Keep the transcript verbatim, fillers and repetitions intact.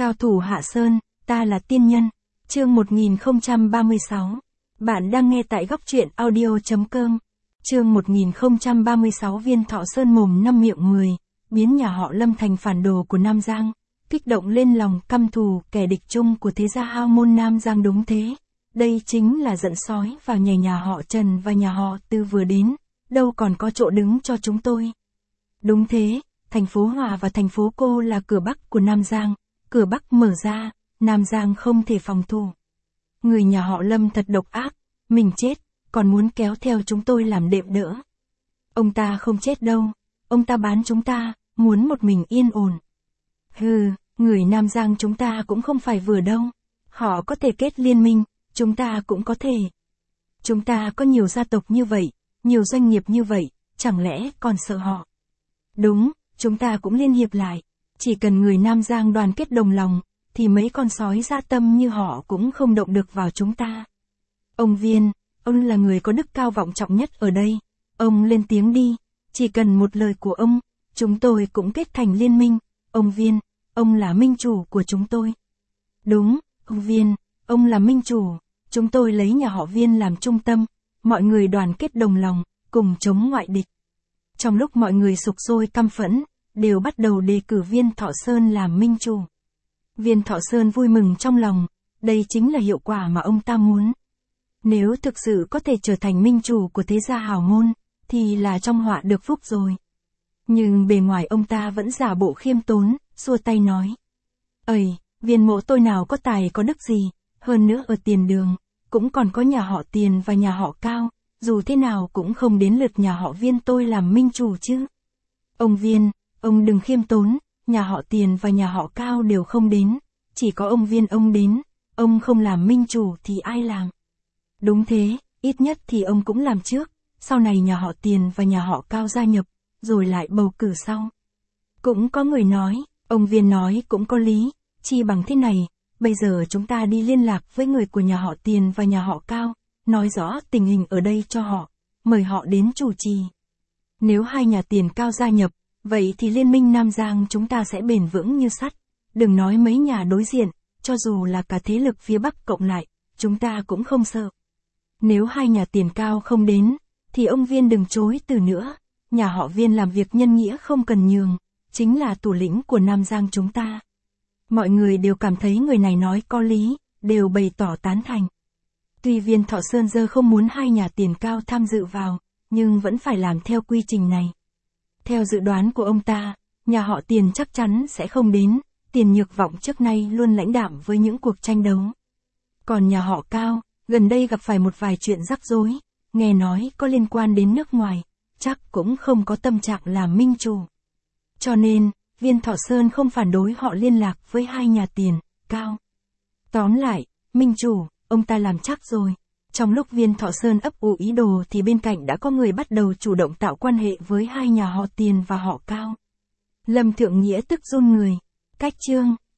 Cao thủ Hạ Sơn, ta là tiên nhân. Chương một nghìn không trăm ba mươi sáu. Bạn đang nghe tại góc truyện audio.com. Chương một nghìn không trăm ba mươi sáu. Viên Thọ Sơn mồm năm miệng mười, biến nhà họ Lâm thành phản đồ của Nam Giang, kích động lên lòng căm thù kẻ địch chung của thế gia hao môn Nam Giang. Đúng thế, đây chính là giận sói vào nhảy nhà họ Trần và nhà họ Tư vừa đến, đâu còn có chỗ đứng cho chúng tôi. Đúng thế, thành phố Hòa và thành phố Cô là cửa Bắc của Nam Giang, cửa Bắc mở ra, Nam Giang không thể phòng thủ. Người nhà họ Lâm thật độc ác, mình chết, còn muốn kéo theo chúng tôi làm đệm đỡ. Ông ta không chết đâu, ông ta bán chúng ta, muốn một mình yên ổn. Hừ, người Nam Giang chúng ta cũng không phải vừa đâu, họ có thể kết liên minh, chúng ta cũng có thể. Chúng ta có nhiều gia tộc như vậy, nhiều doanh nghiệp như vậy, chẳng lẽ còn sợ họ? Đúng, chúng ta cũng liên hiệp lại, chỉ cần người Nam Giang đoàn kết đồng lòng, thì mấy con sói dã tâm như họ cũng không động được vào chúng ta. Ông Viên, ông là người có đức cao vọng trọng nhất ở đây, ông lên tiếng đi, chỉ cần một lời của ông, chúng tôi cũng kết thành liên minh. Ông Viên, ông là minh chủ của chúng tôi. Đúng, ông Viên, ông là minh chủ, chúng tôi lấy nhà họ Viên làm trung tâm, mọi người đoàn kết đồng lòng, cùng chống ngoại địch. Trong lúc mọi người sục sôi căm phẫn, đều bắt đầu đề cử Viên Thọ Sơn làm minh chủ. Viên Thọ Sơn vui mừng trong lòng, đây chính là hiệu quả mà ông ta muốn. Nếu thực sự có thể trở thành minh chủ của thế gia hào môn, thì là trong họa được phúc rồi. Nhưng bề ngoài ông ta vẫn giả bộ khiêm tốn, xua tay nói. Ây, Viên mỗ tôi nào có tài có đức gì, hơn nữa ở Tiền Đường, cũng còn có nhà họ Tiền và nhà họ Cao, dù thế nào cũng không đến lượt nhà họ Viên tôi làm minh chủ chứ. Ông Viên, ông đừng khiêm tốn, nhà họ Tiền và nhà họ Cao đều không đến, chỉ có ông Viên ông đến, ông không làm minh chủ thì ai làm? Đúng thế, ít nhất thì ông cũng làm trước, sau này nhà họ Tiền và nhà họ Cao gia nhập, rồi lại bầu cử sau. Cũng có người nói, ông Viên nói cũng có lý, chi bằng thế này, bây giờ chúng ta đi liên lạc với người của nhà họ Tiền và nhà họ Cao, nói rõ tình hình ở đây cho họ, mời họ đến chủ trì. Nếu hai nhà Tiền Cao gia nhập, vậy thì liên minh Nam Giang chúng ta sẽ bền vững như sắt, đừng nói mấy nhà đối diện, cho dù là cả thế lực phía Bắc cộng lại, chúng ta cũng không sợ. Nếu hai nhà Tiền Cao không đến, thì ông Viên đừng chối từ nữa, nhà họ Viên làm việc nhân nghĩa không cần nhường, chính là thủ lĩnh của Nam Giang chúng ta. Mọi người đều cảm thấy người này nói có lý, đều bày tỏ tán thành. Tuy Viên Thọ Sơn giờ không muốn hai nhà Tiền Cao tham dự vào, nhưng vẫn phải làm theo quy trình này. Theo dự đoán của ông ta, nhà họ Tiền chắc chắn sẽ không đến, Tiền Nhược Vọng trước nay luôn lãnh đạm với những cuộc tranh đấu. Còn nhà họ Cao, gần đây gặp phải một vài chuyện rắc rối, nghe nói có liên quan đến nước ngoài, chắc cũng không có tâm trạng làm minh chủ. Cho nên, Viên Thọ Sơn không phản đối họ liên lạc với hai nhà Tiền, Cao. Tóm lại, minh chủ, ông ta làm chắc rồi. Trong lúc Viên Thọ Sơn ấp ủ ý đồ thì bên cạnh đã có người bắt đầu chủ động tạo quan hệ với hai nhà họ Tiền và họ Cao. Lâm Thượng Nghĩa tức run người. Cách chương